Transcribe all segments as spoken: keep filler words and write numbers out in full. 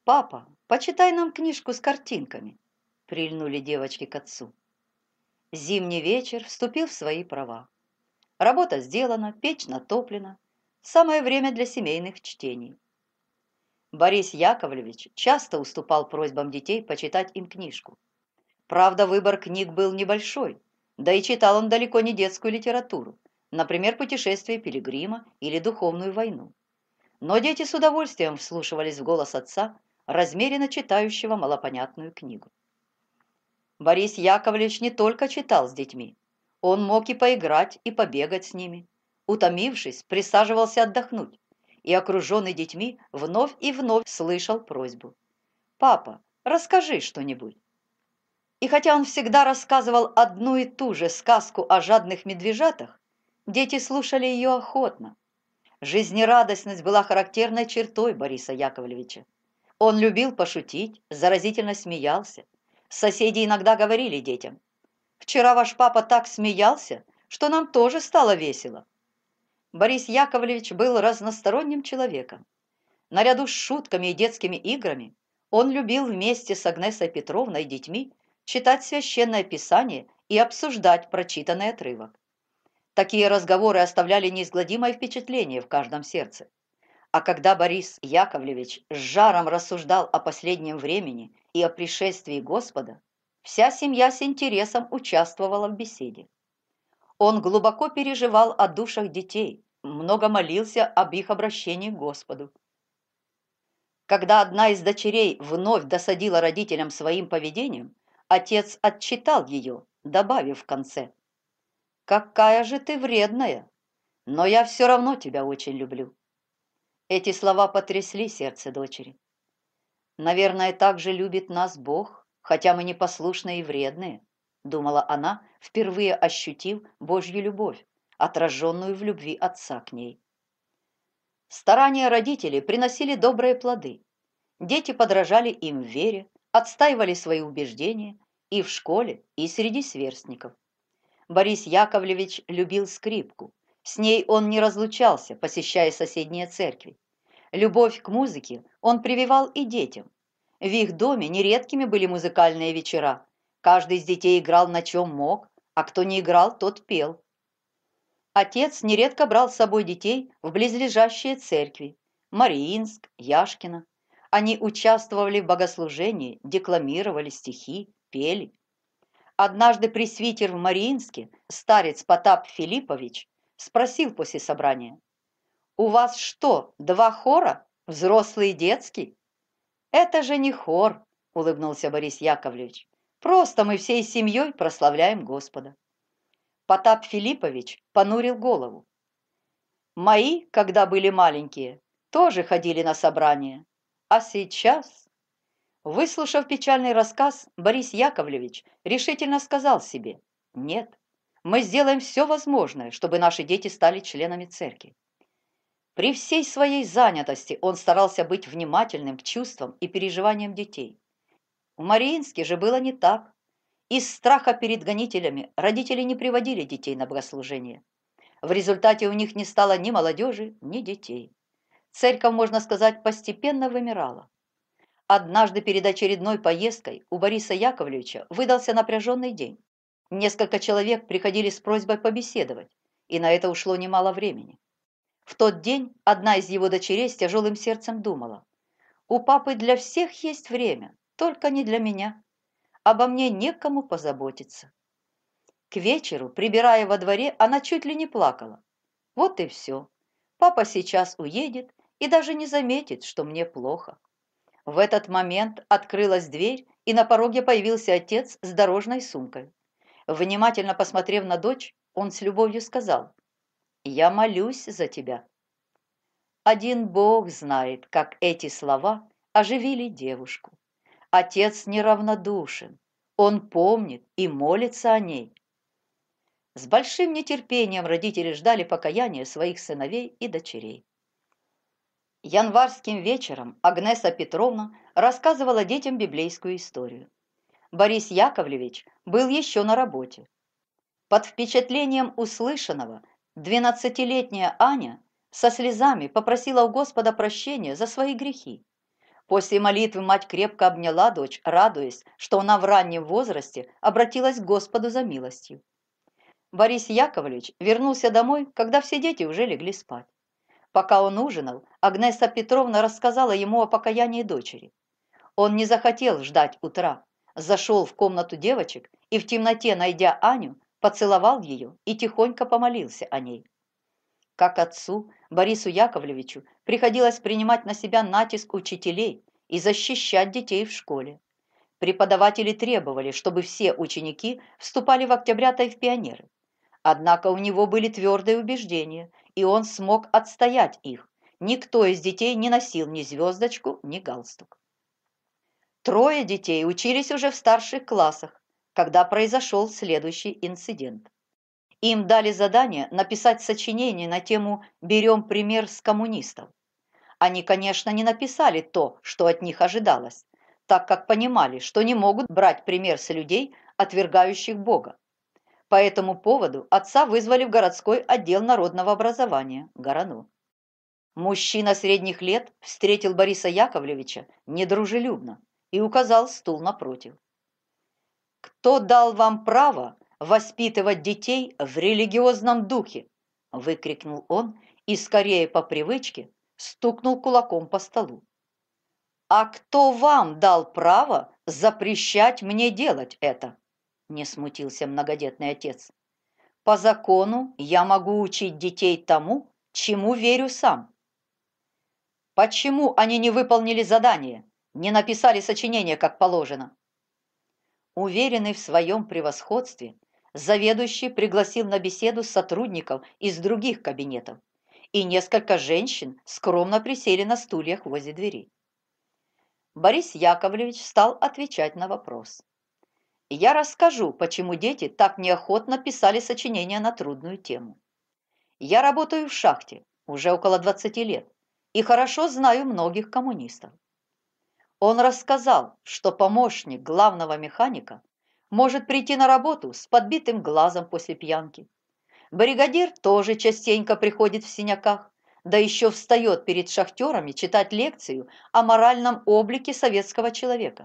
«Папа, почитай нам книжку с картинками», — прильнули девочки к отцу. Зимний вечер вступил в свои права. Работа сделана, печь натоплена. Самое время для семейных чтений. Борис Яковлевич часто уступал просьбам детей почитать им книжку. Правда, выбор книг был небольшой, да и читал он далеко не детскую литературу, например, «Путешествие пилигрима» или «Духовную войну». Но дети с удовольствием вслушивались в голос отца, размеренно читающего малопонятную книгу. Борис Яковлевич не только читал с детьми, он мог и поиграть, и побегать с ними. Утомившись, присаживался отдохнуть, и, окруженный детьми, вновь и вновь слышал просьбу: «Папа, расскажи что-нибудь». И хотя он всегда рассказывал одну и ту же сказку о жадных медвежатах, дети слушали ее охотно. Жизнерадостность была характерной чертой Бориса Яковлевича. Он любил пошутить, заразительно смеялся. Соседи иногда говорили детям: «Вчера ваш папа так смеялся, что нам тоже стало весело». Борис Яковлевич был разносторонним человеком. Наряду с шутками и детскими играми он любил вместе с Агнесой Петровной и детьми читать священное писание и обсуждать прочитанный отрывок. Такие разговоры оставляли неизгладимое впечатление в каждом сердце. А когда Борис Яковлевич с жаром рассуждал о последнем времени и о пришествии Господа, вся семья с интересом участвовала в беседе. Он глубоко переживал о душах детей, много молился об их обращении к Господу. Когда одна из дочерей вновь досадила родителям своим поведением, отец отчитал ее, добавив в конце: «Какая же ты вредная, но я все равно тебя очень люблю». Эти слова потрясли сердце дочери. «Наверное, так же любит нас Бог, хотя мы непослушные и вредные», думала она, впервые ощутив Божью любовь, отраженную в любви отца к ней. Старания родителей приносили добрые плоды. Дети подражали им в вере, отстаивали свои убеждения и в школе, и среди сверстников. Борис Яковлевич любил скрипку. С ней он не разлучался, посещая соседние церкви. Любовь к музыке он прививал и детям. В их доме нередкими были музыкальные вечера. Каждый из детей играл на чем мог, а кто не играл, тот пел. Отец нередко брал с собой детей в близлежащие церкви – Мариинск, Яшкино. Они участвовали в богослужении, декламировали стихи, пели. Однажды пресвитер в Мариинске, старец Потап Филиппович, спросил после собрания: «У вас что, два хора, взрослый и детский?» «Это же не хор», – улыбнулся Борис Яковлевич. «Просто мы всей семьей прославляем Господа». Потап Филиппович понурил голову. «Мои, когда были маленькие, тоже ходили на собрания. А сейчас...» Выслушав печальный рассказ, Борис Яковлевич решительно сказал себе: «Нет, мы сделаем все возможное, чтобы наши дети стали членами церкви». При всей своей занятости он старался быть внимательным к чувствам и переживаниям детей. В Мариинске же было не так. Из страха перед гонителями родители не приводили детей на богослужение. В результате у них не стало ни молодежи, ни детей. Церковь, можно сказать, постепенно вымирала. Однажды перед очередной поездкой у Бориса Яковлевича выдался напряженный день. Несколько человек приходили с просьбой побеседовать, и на это ушло немало времени. В тот день одна из его дочерей с тяжелым сердцем думала: «У папы для всех есть время, только не для меня. Обо мне некому позаботиться». К вечеру, прибирая во дворе, она чуть ли не плакала. «Вот и все. Папа сейчас уедет и даже не заметит, что мне плохо». В этот момент открылась дверь, и на пороге появился отец с дорожной сумкой. Внимательно посмотрев на дочь, он с любовью сказал: «Я молюсь за тебя». Один Бог знает, как эти слова оживили девушку. Отец неравнодушен, он помнит и молится о ней. С большим нетерпением родители ждали покаяния своих сыновей и дочерей. Январским вечером Агнеса Петровна рассказывала детям библейскую историю. Борис Яковлевич был еще на работе. Под впечатлением услышанного двенадцатилетняя Аня со слезами попросила у Господа прощения за свои грехи. После молитвы мать крепко обняла дочь, радуясь, что она в раннем возрасте обратилась к Господу за милостью. Борис Яковлевич вернулся домой, когда все дети уже легли спать. Пока он ужинал, Агнеса Петровна рассказала ему о покаянии дочери. Он не захотел ждать утра, зашел в комнату девочек и в темноте, найдя Аню, поцеловал ее и тихонько помолился о ней. Как отцу, Борису Яковлевичу приходилось принимать на себя натиск учителей и защищать детей в школе. Преподаватели требовали, чтобы все ученики вступали в октябрята и в пионеры. Однако у него были твердые убеждения, и он смог отстоять их. Никто из детей не носил ни звездочку, ни галстук. Трое детей учились уже в старших классах, когда произошел следующий инцидент. Им дали задание написать сочинение на тему «Берем пример с коммунистов». Они, конечно, не написали то, что от них ожидалось, так как понимали, что не могут брать пример с людей, отвергающих Бога. По этому поводу отца вызвали в городской отдел народного образования ГОРАНО. Мужчина средних лет встретил Бориса Яковлевича недружелюбно и указал стул напротив. «Кто дал вам право воспитывать детей в религиозном духе?» – выкрикнул он и скорее по привычке стукнул кулаком по столу. «А кто вам дал право запрещать мне делать это?» – не смутился многодетный отец. «По закону я могу учить детей тому, чему верю сам». «Почему они не выполнили задание, не написали сочинение, как положено?» Уверенный в своем превосходстве, заведующий пригласил на беседу сотрудников из других кабинетов, и несколько женщин скромно присели на стульях возле двери. Борис Яковлевич стал отвечать на вопрос. «Я расскажу, почему дети так неохотно писали сочинения на трудную тему. Я работаю в шахте уже около двадцати лет и хорошо знаю многих коммунистов. Он рассказал, что помощник главного механика может прийти на работу с подбитым глазом после пьянки. Бригадир тоже частенько приходит в синяках, да еще встает перед шахтерами читать лекцию о моральном облике советского человека».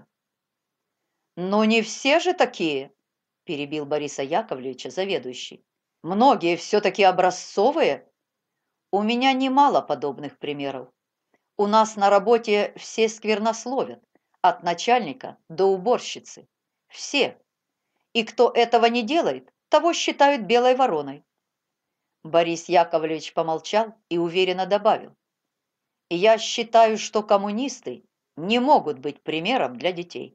«Но не все же такие», – перебил Бориса Яковлевича заведующий. «Многие все-таки образцовые. У меня немало подобных примеров. У нас на работе все сквернословят, от начальника до уборщицы. Все. И кто этого не делает, того считают белой вороной». Борис Яковлевич помолчал и уверенно добавил. «Я считаю, что коммунисты не могут быть примером для детей».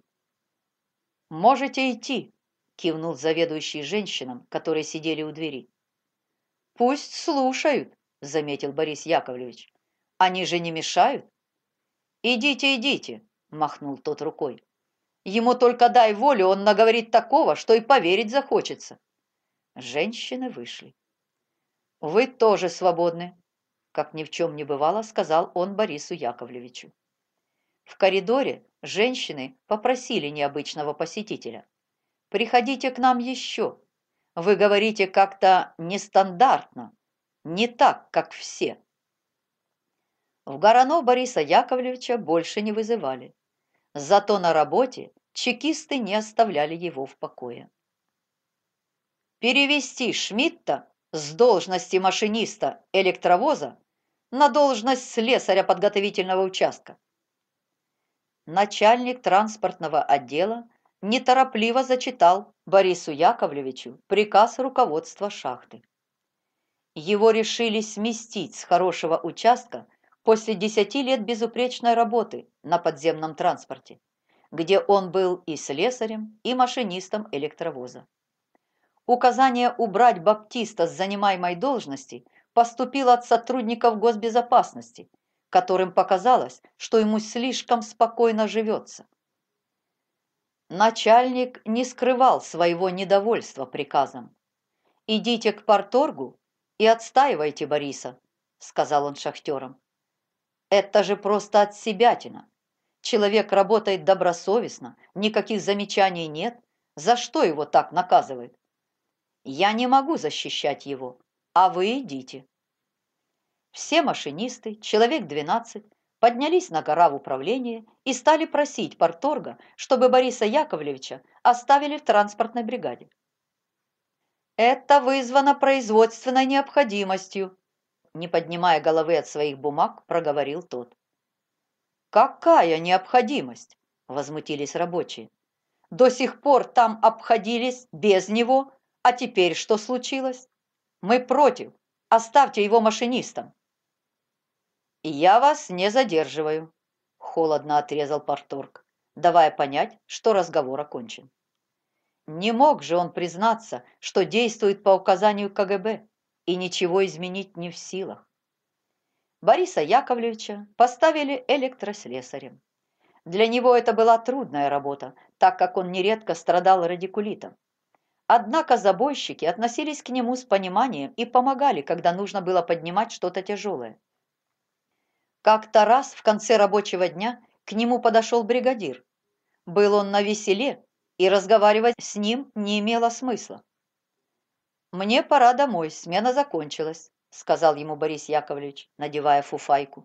«Можете идти», – кивнул заведующий женщинам, которые сидели у двери. «Пусть слушают», – заметил Борис Яковлевич. «Они же не мешают». «Идите, идите», – махнул тот рукой. «Ему только дай волю, он наговорит такого, что и поверить захочется». Женщины вышли. «Вы тоже свободны», – как ни в чем не бывало, сказал он Борису Яковлевичу. В коридоре женщины попросили необычного посетителя. «Приходите к нам еще. Вы говорите как-то нестандартно, не так, как все». В ГОРАНО Бориса Яковлевича больше не вызывали. Зато на работе чекисты не оставляли его в покое. Перевести Шмидта с должности машиниста электровоза на должность слесаря подготовительного участка. Начальник транспортного отдела неторопливо зачитал Борису Яковлевичу приказ руководства шахты. Его решили сместить с хорошего участка после десяти лет безупречной работы на подземном транспорте, где он был и слесарем, и машинистом электровоза. Указание убрать Баптиста с занимаемой должности поступило от сотрудников госбезопасности, которым показалось, что ему слишком спокойно живется. Начальник не скрывал своего недовольства приказом. «Идите к парторгу и отстаивайте Бориса», – сказал он шахтерам. «Это же просто отсебятина. Человек работает добросовестно, никаких замечаний нет. За что его так наказывают? Я не могу защищать его, а вы идите». Все машинисты, человек двенадцать, поднялись на гора в управление и стали просить парторга, чтобы Бориса Яковлевича оставили в транспортной бригаде. «Это вызвано производственной необходимостью», не поднимая головы от своих бумаг, проговорил тот. «Какая необходимость?» – возмутились рабочие. «До сих пор там обходились без него, а теперь что случилось? Мы против. Оставьте его машинистом». «Я вас не задерживаю», – холодно отрезал парторг, давая понять, что разговор окончен. Не мог же он признаться, что действует по указанию ка гэ бэ и ничего изменить не в силах. Бориса Яковлевича поставили электрослесарем. Для него это была трудная работа, так как он нередко страдал радикулитом. Однако забойщики относились к нему с пониманием и помогали, когда нужно было поднимать что-то тяжелое. Как-то раз в конце рабочего дня к нему подошел бригадир. Был он навеселе, и разговаривать с ним не имело смысла. «Мне пора домой, смена закончилась», — сказал ему Борис Яковлевич, надевая фуфайку.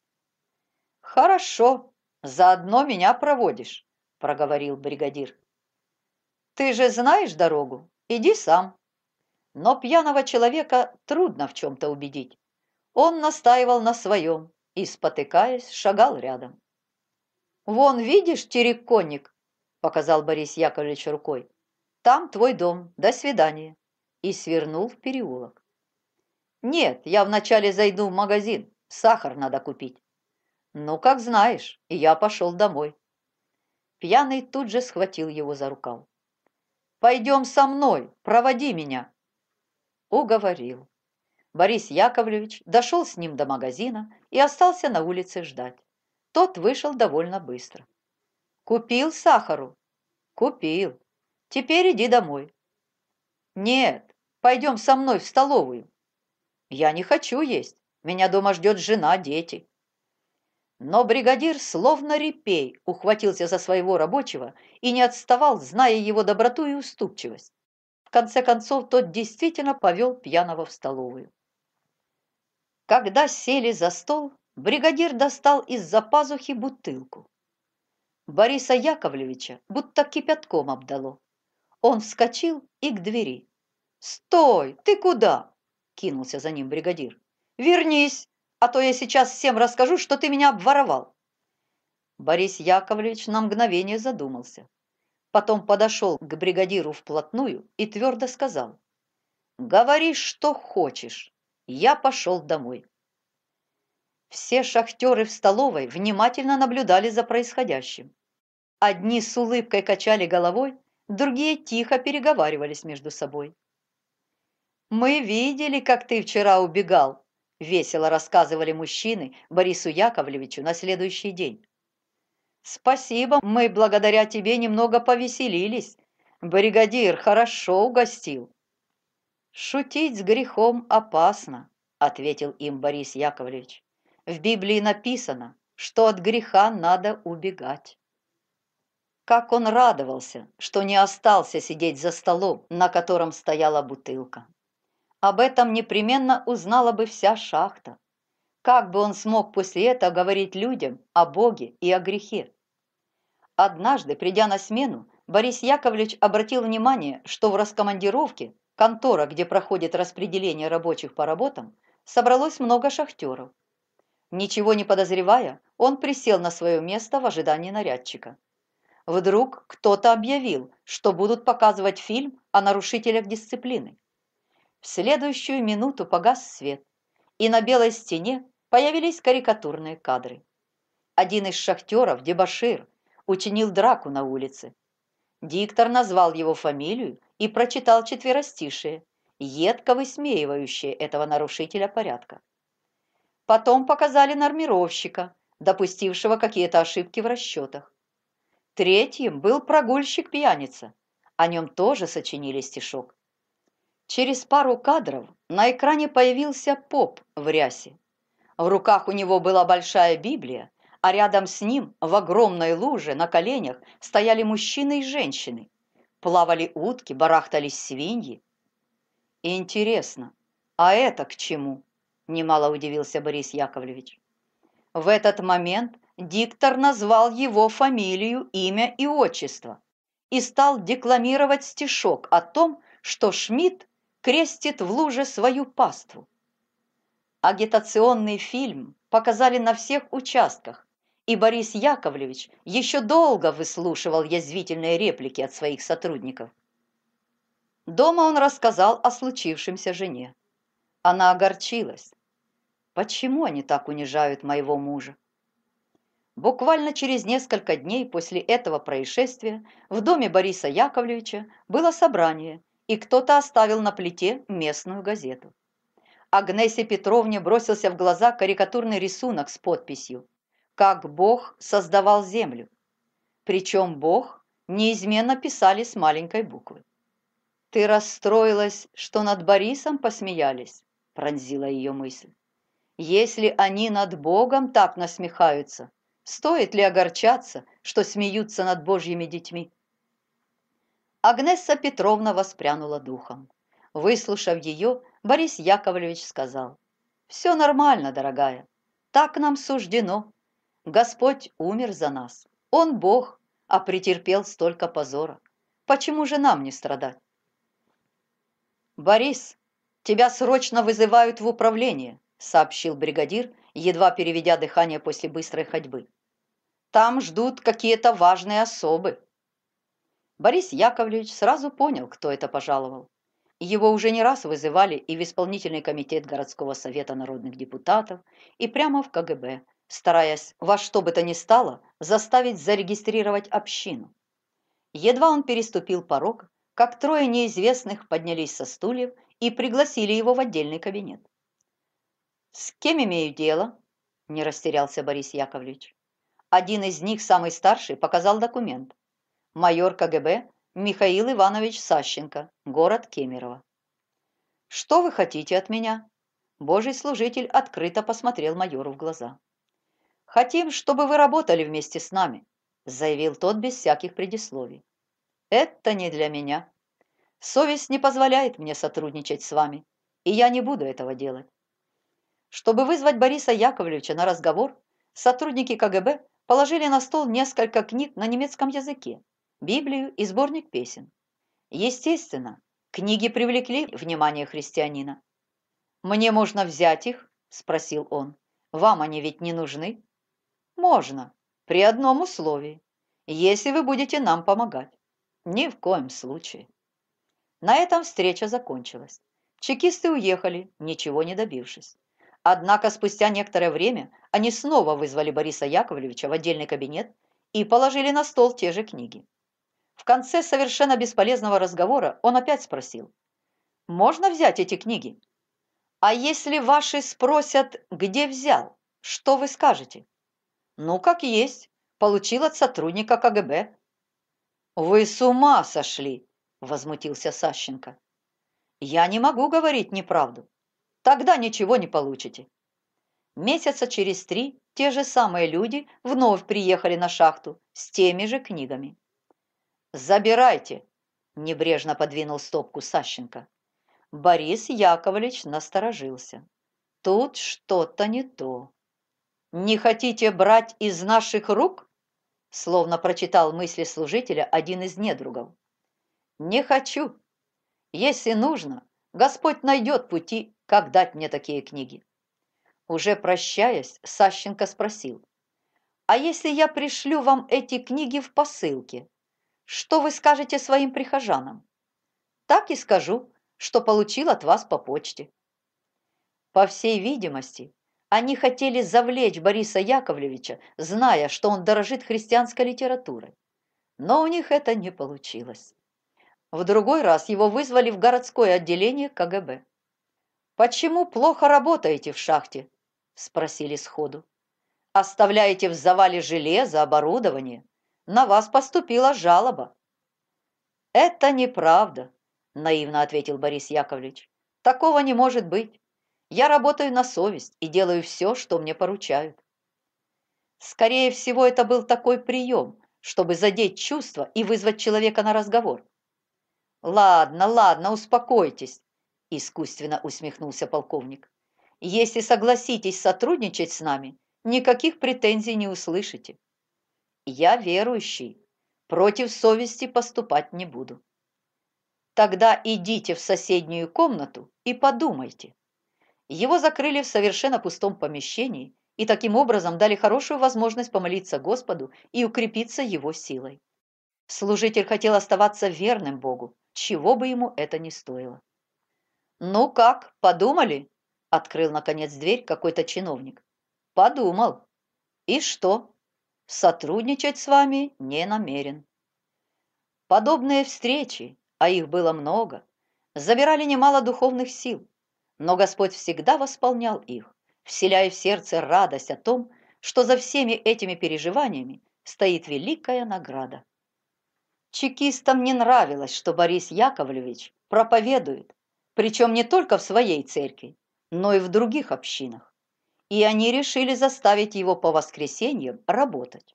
«Хорошо, заодно меня проводишь», — проговорил бригадир. «Ты же знаешь дорогу, иди сам». Но пьяного человека трудно в чем-то убедить. Он настаивал на своем и, спотыкаясь, шагал рядом. «Вон, видишь, терриконник?» — показал Борис Яковлевич рукой. «Там твой дом, до свидания», и свернул в переулок. «Нет, я вначале зайду в магазин, сахар надо купить». «Ну, как знаешь», и я пошел домой. Пьяный тут же схватил его за рукав. «Пойдем со мной, проводи меня». Уговорил. Борис Яковлевич дошел с ним до магазина и остался на улице ждать. Тот вышел довольно быстро. «Купил сахару?» «Купил. Теперь иди домой». «Нет, пойдем со мной в столовую». «Я не хочу есть. Меня дома ждет жена, дети». Но бригадир, словно репей, ухватился за своего рабочего и не отставал, зная его доброту и уступчивость. В конце концов, тот действительно повел пьяного в столовую. Когда сели за стол, бригадир достал из-за пазухи бутылку. Бориса Яковлевича будто кипятком обдало. Он вскочил и к двери. «Стой! Ты куда?» – кинулся за ним бригадир. «Вернись, а то я сейчас всем расскажу, что ты меня обворовал». Борис Яковлевич на мгновение задумался. Потом подошел к бригадиру вплотную и твердо сказал: «Говори, что хочешь, я пошел домой». Все шахтеры в столовой внимательно наблюдали за происходящим. Одни с улыбкой качали головой, другие тихо переговаривались между собой. «Мы видели, как ты вчера убегал», – весело рассказывали мужчины Борису Яковлевичу на следующий день. «Спасибо, мы благодаря тебе немного повеселились. Бригадир хорошо угостил». «Шутить с грехом опасно», – ответил им Борис Яковлевич. «В Библии написано, что от греха надо убегать». Как он радовался, что не остался сидеть за столом, на котором стояла бутылка. Об этом непременно узнала бы вся шахта. Как бы он смог после этого говорить людям о Боге и о грехе? Однажды, придя на смену, Борис Яковлевич обратил внимание, что в раскомандировке, контора, где проходит распределение рабочих по работам, собралось много шахтеров. Ничего не подозревая, он присел на свое место в ожидании нарядчика. Вдруг кто-то объявил, что будут показывать фильм о нарушителях дисциплины. В следующую минуту погас свет, и на белой стене появились карикатурные кадры. Один из шахтеров, дебошир, учинил драку на улице. Диктор назвал его фамилию и прочитал четверостишие, едко высмеивающее этого нарушителя порядка. Потом показали нормировщика, допустившего какие-то ошибки в расчетах. Третьим был прогульщик-пьяница. О нем тоже сочинили стишок. Через пару кадров на экране появился поп в рясе. В руках у него была большая Библия, а рядом с ним в огромной луже на коленях стояли мужчины и женщины. Плавали утки, барахтались свиньи. «Интересно, а это к чему?» – немало удивился Борис Яковлевич. В этот момент диктор назвал его фамилию, имя и отчество и стал декламировать стишок о том, что Шмидт крестит в луже свою паству. Агитационный фильм показали на всех участках, и Борис Яковлевич еще долго выслушивал язвительные реплики от своих сотрудников. Дома он рассказал о случившемся жене. Она огорчилась. Почему они так унижают моего мужа? Буквально через несколько дней после этого происшествия в доме Бориса Яковлевича было собрание, и кто-то оставил на плите местную газету. Агнессе Петровне бросился в глаза карикатурный рисунок с подписью «Как Бог создавал землю». Причем Бог неизменно писали с маленькой буквы. «Ты расстроилась, что над Борисом посмеялись?» – пронзила ее мысль. «Если они над Богом так насмехаются, стоит ли огорчаться, что смеются над Божьими детьми?» Агнесса Петровна воспрянула духом. Выслушав ее, Борис Яковлевич сказал: «Все нормально, дорогая, так нам суждено. Господь умер за нас, Он Бог, а претерпел столько позора. Почему же нам не страдать?» «Борис, тебя срочно вызывают в управление», сообщил бригадир, едва переведя дыхание после быстрой ходьбы. «Там ждут какие-то важные особы». Борис Яковлевич сразу понял, кто это пожаловал. Его уже не раз вызывали и в исполнительный комитет городского совета народных депутатов, и прямо в ка гэ бэ, стараясь во что бы то ни стало заставить зарегистрировать общину. Едва он переступил порог, как трое неизвестных поднялись со стульев и пригласили его в отдельный кабинет. «С кем имею дело?» – не растерялся Борис Яковлевич. Один из них, самый старший, показал документ. Майор ка гэ бэ Михаил Иванович Сащенко, город Кемерово. «Что вы хотите от меня?» Божий служитель открыто посмотрел майору в глаза. «Хотим, чтобы вы работали вместе с нами», заявил тот без всяких предисловий. «Это не для меня. Совесть не позволяет мне сотрудничать с вами, и я не буду этого делать». Чтобы вызвать Бориса Яковлевича на разговор, сотрудники ка гэ бэ положили на стол несколько книг на немецком языке, Библию и сборник песен. Естественно, книги привлекли внимание христианина. «Мне можно взять их?» – спросил он. «Вам они ведь не нужны?» «Можно, при одном условии, если вы будете нам помогать». «Ни в коем случае». На этом встреча закончилась. Чекисты уехали, ничего не добившись. Однако спустя некоторое время они снова вызвали Бориса Яковлевича в отдельный кабинет и положили на стол те же книги. В конце совершенно бесполезного разговора он опять спросил: «Можно взять эти книги? А если ваши спросят, где взял, что вы скажете?» «Ну, как есть, получил от сотрудника ка гэ бэ». «Вы с ума сошли!» – возмутился Сащенко. «Я не могу говорить неправду. Тогда ничего не получите». Месяца через три те же самые люди вновь приехали на шахту с теми же книгами. «Забирайте!» – небрежно подвинул стопку Сащенко. Борис Яковлевич насторожился. Тут что-то не то. «Не хотите брать из наших рук?» – словно прочитал мысли служителя один из недругов. «Не хочу. Если нужно, Господь найдет пути, как дать мне такие книги». Уже прощаясь, Сащенко спросил: «А если я пришлю вам эти книги в посылке, что вы скажете своим прихожанам?» «Так и скажу, что получил от вас по почте». По всей видимости, они хотели завлечь Бориса Яковлевича, зная, что он дорожит христианской литературой. Но у них это не получилось. В другой раз его вызвали в городское отделение ка гэ бэ. «Почему плохо работаете в шахте?» – спросили сходу. «Оставляете в завале железо, оборудование. На вас поступила жалоба». «Это неправда», – наивно ответил Борис Яковлевич. «Такого не может быть. Я работаю на совесть и делаю все, что мне поручают». Скорее всего, это был такой прием, чтобы задеть чувства и вызвать человека на разговор. «Ладно, ладно, успокойтесь», – искусственно усмехнулся полковник. «Если согласитесь сотрудничать с нами, никаких претензий не услышите. Я верующий, против совести поступать не буду. Тогда идите в соседнюю комнату и подумайте. Его закрыли в совершенно пустом помещении и таким образом дали хорошую возможность помолиться Господу и укрепиться Его силой. Служитель хотел оставаться верным Богу, чего бы ему это ни стоило. «Ну как, подумали?» – открыл, наконец, дверь какой-то чиновник. «Подумал. И что? Сотрудничать с вами не намерен». Подобные встречи, а их было много, забирали немало духовных сил, но Господь всегда восполнял их, вселяя в сердце радость о том, что за всеми этими переживаниями стоит великая награда. Чекистам не нравилось, что Борис Яковлевич проповедует, причем не только в своей церкви, но и в других общинах, и они решили заставить его по воскресеньям работать.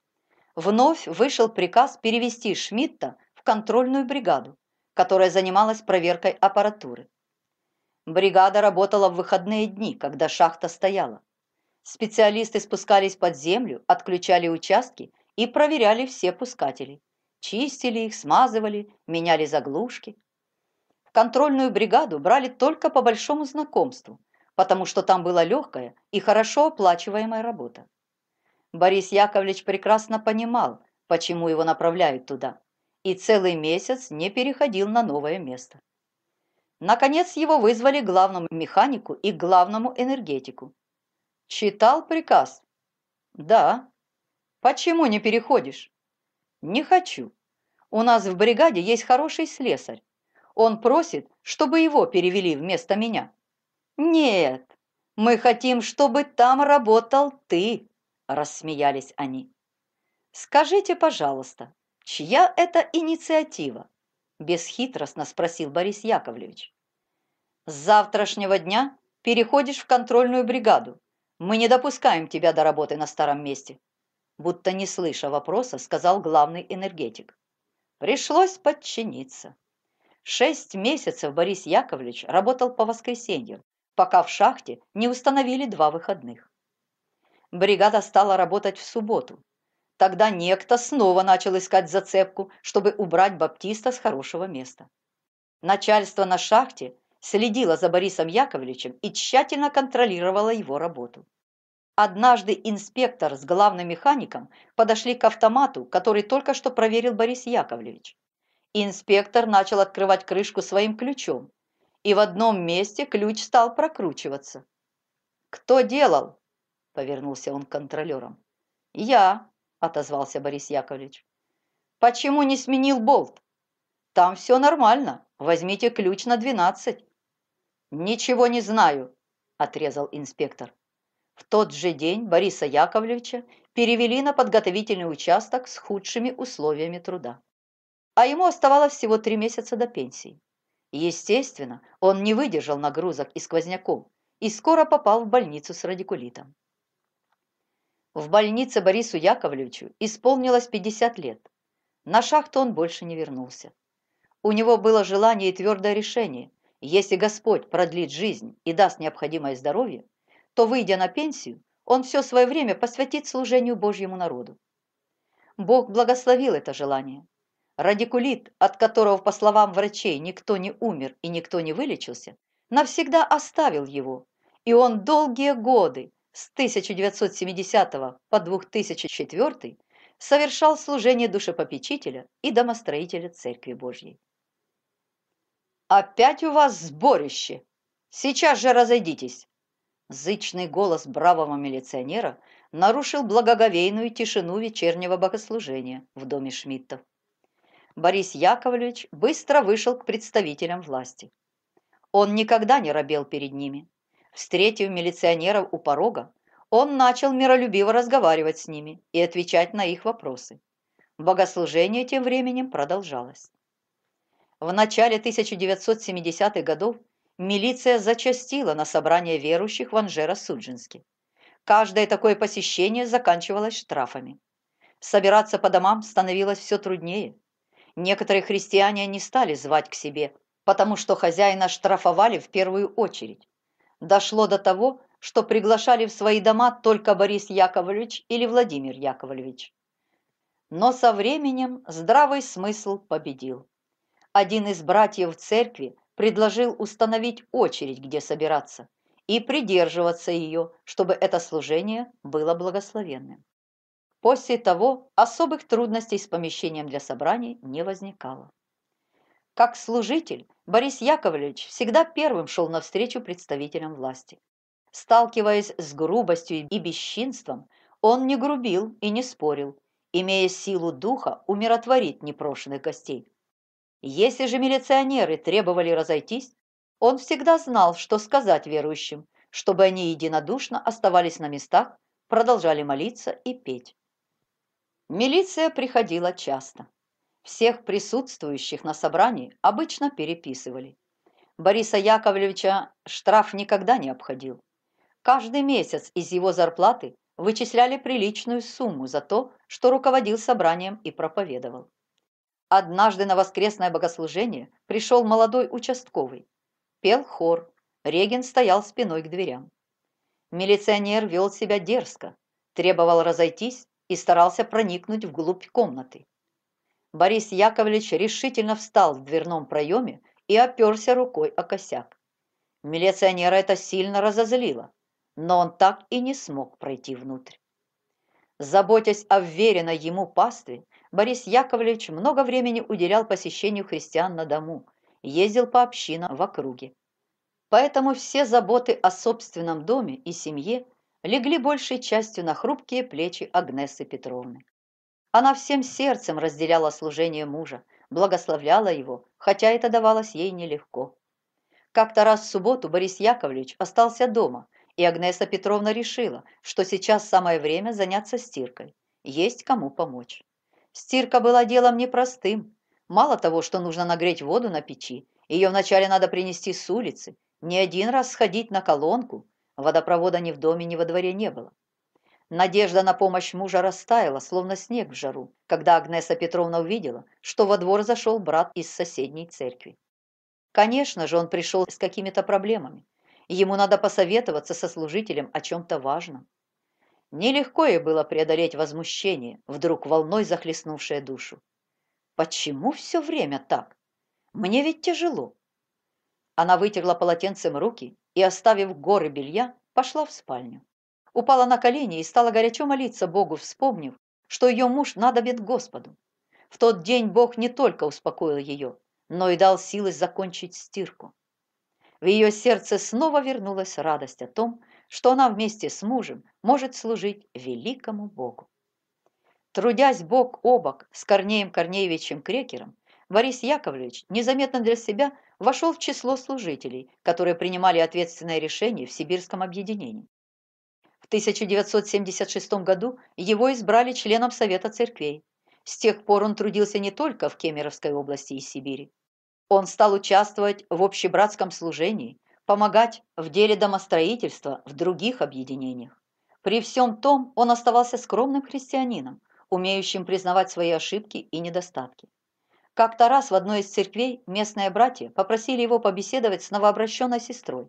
Вновь вышел приказ перевести Шмидта в контрольную бригаду, которая занималась проверкой аппаратуры. Бригада работала в выходные дни, когда шахта стояла. Специалисты спускались под землю, отключали участки и проверяли все пускатели. Чистили их, смазывали, меняли заглушки. В контрольную бригаду брали только по большому знакомству, потому что там была легкая и хорошо оплачиваемая работа. Борис Яковлевич прекрасно понимал, почему его направляют туда, и целый месяц не переходил на новое место. Наконец его вызвали к главному механику и к главному энергетику. «Читал приказ?» «Да». «Почему не переходишь?» «Не хочу. У нас в бригаде есть хороший слесарь. Он просит, чтобы его перевели вместо меня». «Нет, мы хотим, чтобы там работал ты», – рассмеялись они. «Скажите, пожалуйста, чья это инициатива?» – бесхитростно спросил Борис Яковлевич. «С завтрашнего дня переходишь в контрольную бригаду. Мы не допускаем тебя до работы на старом месте», – будто не слыша вопроса, сказал главный энергетик. Пришлось подчиниться. Шесть месяцев Борис Яковлевич работал по воскресеньям, пока в шахте не установили два выходных. Бригада стала работать в субботу. Тогда некто снова начал искать зацепку, чтобы убрать баптиста с хорошего места. Начальство на шахте следило за Борисом Яковлевичем и тщательно контролировало его работу. Однажды инспектор с главным механиком подошли к автомату, который только что проверил Борис Яковлевич. Инспектор начал открывать крышку своим ключом, и в одном месте ключ стал прокручиваться. «Кто делал?» – повернулся он к контролерам. «Я», – отозвался Борис Яковлевич. «Почему не сменил болт? Там все нормально, возьмите ключ на двенадцать». «Ничего не знаю», – отрезал инспектор. В тот же день Бориса Яковлевича перевели на подготовительный участок с худшими условиями труда. А ему оставалось всего три месяца до пенсии. Естественно, он не выдержал нагрузок и сквозняков и скоро попал в больницу с радикулитом. В больнице Борису Яковлевичу исполнилось пятьдесят лет. На шахту он больше не вернулся. У него было желание и твердое решение: если Господь продлит жизнь и даст необходимое здоровье, то, выйдя на пенсию, он все свое время посвятит служению Божьему народу. Бог благословил это желание. Радикулит, от которого, по словам врачей, никто не умер и никто не вылечился, навсегда оставил его, и он долгие годы, с тысяча девятьсот семидесятого по две тысячи четвёртый, совершал служение душепопечителя и домостроителя Церкви Божьей. «Опять у вас сборище! Сейчас же разойдитесь!» Зычный голос бравого милиционера нарушил благоговейную тишину вечернего богослужения в доме Шмидтов. Борис Яковлевич быстро вышел к представителям власти. Он никогда не робел перед ними. Встретив милиционеров у порога, он начал миролюбиво разговаривать с ними и отвечать на их вопросы. Богослужение тем временем продолжалось. В начале тысяча девятьсот семидесятых годов милиция зачастила на собрания верующих в Анжеро-Судженске. Каждое такое посещение заканчивалось штрафами. Собираться по домам становилось все труднее. Некоторые христиане не стали звать к себе, потому что хозяина штрафовали в первую очередь. Дошло до того, что приглашали в свои дома только Борис Яковлевич или Владимир Яковлевич. Но со временем здравый смысл победил. Один из братьев в церкви предложил установить очередь, где собираться, и придерживаться ее, чтобы это служение было благословенным. После того особых трудностей с помещением для собраний не возникало. Как служитель, Борис Яковлевич всегда первым шел навстречу представителям власти. Сталкиваясь с грубостью и бесчинством, он не грубил и не спорил, имея силу духа умиротворить непрошенных гостей. Если же милиционеры требовали разойтись, он всегда знал, что сказать верующим, чтобы они единодушно оставались на местах, продолжали молиться и петь. Милиция приходила часто. Всех присутствующих на собрании обычно переписывали. Бориса Яковлевича штраф никогда не обходил. Каждый месяц из его зарплаты вычисляли приличную сумму за то, что руководил собранием и проповедовал. Однажды на воскресное богослужение пришел молодой участковый. Пел хор, регент стоял спиной к дверям. Милиционер вел себя дерзко, требовал разойтись и старался проникнуть вглубь комнаты. Борис Яковлевич решительно встал в дверном проеме и оперся рукой о косяк. Милиционера это сильно разозлило, но он так и не смог пройти внутрь. Заботясь о вверенной ему пастве, Борис Яковлевич много времени уделял посещению христиан на дому, ездил по общинам в округе. Поэтому все заботы о собственном доме и семье легли большей частью на хрупкие плечи Агнесы Петровны. Она всем сердцем разделяла служение мужа, благословляла его, хотя это давалось ей нелегко. Как-то раз в субботу Борис Яковлевич остался дома, и Агнеса Петровна решила, что сейчас самое время заняться стиркой, есть кому помочь. Стирка была делом непростым. Мало того, что нужно нагреть воду на печи, ее вначале надо принести с улицы, не один раз сходить на колонку, водопровода ни в доме, ни во дворе не было. Надежда на помощь мужа растаяла, словно снег в жару, когда Агнеса Петровна увидела, что во двор зашел брат из соседней церкви. Конечно же, он пришел с какими-то проблемами. Ему надо посоветоваться со служителем о чем-то важном. Нелегко ей было преодолеть возмущение, вдруг волной захлестнувшее душу. Почему все время так? Мне ведь тяжело. Она вытерла полотенцем руки и, оставив горы белья, пошла в спальню. Упала на колени и стала горячо молиться Богу, вспомнив, что ее муж надобен Господу. В тот день Бог не только успокоил ее, но и дал силы закончить стирку. В ее сердце снова вернулась радость о том, что она вместе с мужем может служить великому Богу. Трудясь бок о бок с Корнеем Корнеевичем Крекером, Борис Яковлевич незаметно для себя вошел в число служителей, которые принимали ответственное решение в сибирском объединении. В тысяча девятьсот семьдесят шестом году его избрали членом Совета церквей. С тех пор он трудился не только в Кемеровской области и Сибири. Он стал участвовать в общебратском служении, помогать в деле домостроительства в других объединениях. При всем том он оставался скромным христианином, умеющим признавать свои ошибки и недостатки. Как-то раз в одной из церквей местные братья попросили его побеседовать с новообращенной сестрой.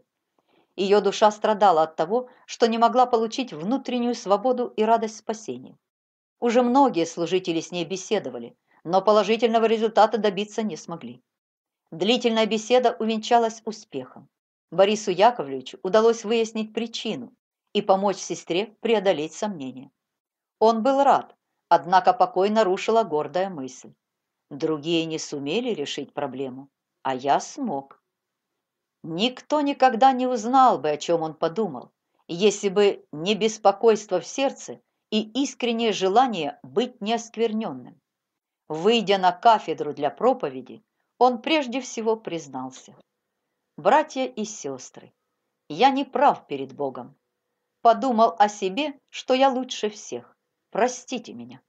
Ее душа страдала от того, что не могла получить внутреннюю свободу и радость спасения. Уже многие служители с ней беседовали, но положительного результата добиться не смогли. Длительная беседа увенчалась успехом. Борису Яковлевичу удалось выяснить причину и помочь сестре преодолеть сомнения. Он был рад, однако покой нарушила гордая мысль. Другие не сумели решить проблему, а я смог. Никто никогда не узнал бы, о чем он подумал, если бы не беспокойство в сердце и искреннее желание быть неоскверненным. Выйдя на кафедру для проповеди, он прежде всего признался: «Братья и сестры, я не прав перед Богом. Подумал о себе, что я лучше всех. Простите меня».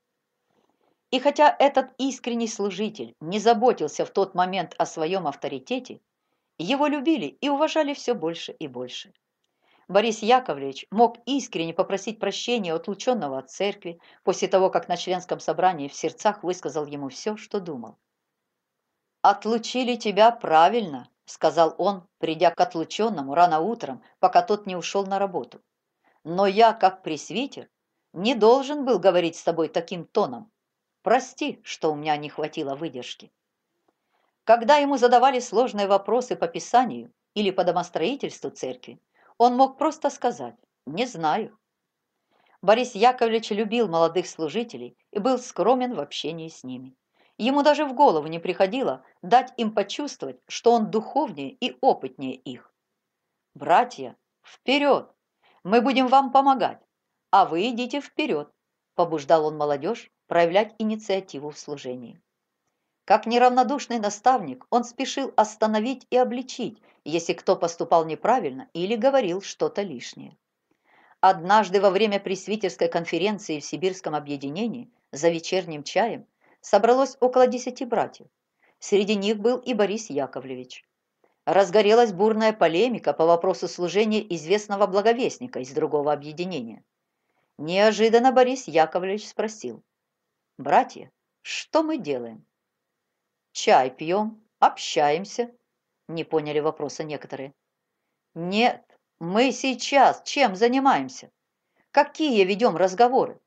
И хотя этот искренний служитель не заботился в тот момент о своем авторитете, его любили и уважали все больше и больше. Борис Яковлевич мог искренне попросить прощения отлученного от церкви после того, как на членском собрании в сердцах высказал ему все, что думал. «Отлучили тебя правильно», сказал он, придя к отлученному рано утром, пока тот не ушел на работу. «Но я, как пресвитер, не должен был говорить с тобой таким тоном. Прости, что у меня не хватило выдержки». Когда ему задавали сложные вопросы по Писанию или по домостроительству церкви, он мог просто сказать «не знаю». Борис Яковлевич любил молодых служителей и был скромен в общении с ними. Ему даже в голову не приходило дать им почувствовать, что он духовнее и опытнее их. «Братья, вперед! Мы будем вам помогать, а вы идите вперед», побуждал он молодежь проявлять инициативу в служении. Как неравнодушный наставник, он спешил остановить и обличить, если кто поступал неправильно или говорил что-то лишнее. Однажды во время пресвитерской конференции в Сибирском объединении за вечерним чаем собралось около десяти братьев. Среди них был и Борис Яковлевич. Разгорелась бурная полемика по вопросу служения известного благовестника из другого объединения. Неожиданно Борис Яковлевич спросил: «Братья, что мы делаем?» «Чай пьем, общаемся», — не поняли вопроса некоторые. «Нет, мы сейчас чем занимаемся? Какие ведем разговоры?»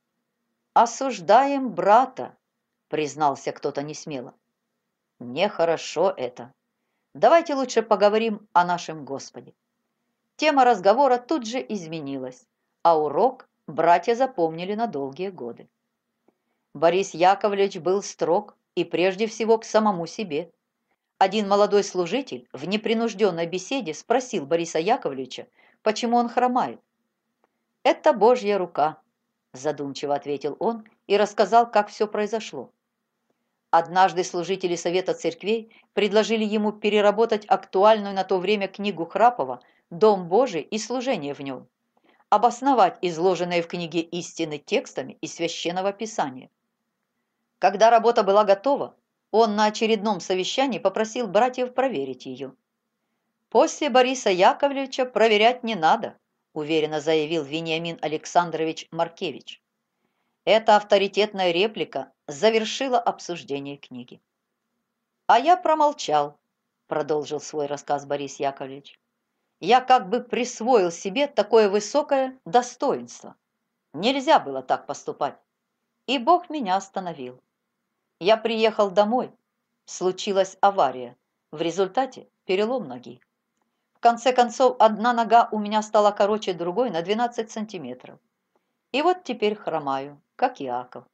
«Осуждаем брата», — признался кто-то несмело. «Нехорошо это. Давайте лучше поговорим о нашем Господе». Тема разговора тут же изменилась, а урок братья запомнили на долгие годы. Борис Яковлевич был строг и прежде всего к самому себе. Один молодой служитель в непринужденной беседе спросил Бориса Яковлевича, почему он хромает. «Это Божья рука», – задумчиво ответил он и рассказал, как все произошло. Однажды служители Совета церквей предложили ему переработать актуальную на то время книгу Храпова «Дом Божий и служение в нем», обосновать изложенные в книге истины текстами из Священного Писания. Когда работа была готова, он на очередном совещании попросил братьев проверить ее. «После Бориса Яковлевича проверять не надо», уверенно заявил Вениамин Александрович Маркевич. Эта авторитетная реплика завершила обсуждение книги. «А я промолчал», продолжил свой рассказ Борис Яковлевич. «Я как бы присвоил себе такое высокое достоинство. Нельзя было так поступать. И Бог меня остановил. Я приехал домой. Случилась авария. В результате перелом ноги. В конце концов, одна нога у меня стала короче другой на двенадцать сантиметров. И вот теперь хромаю, как Иаков.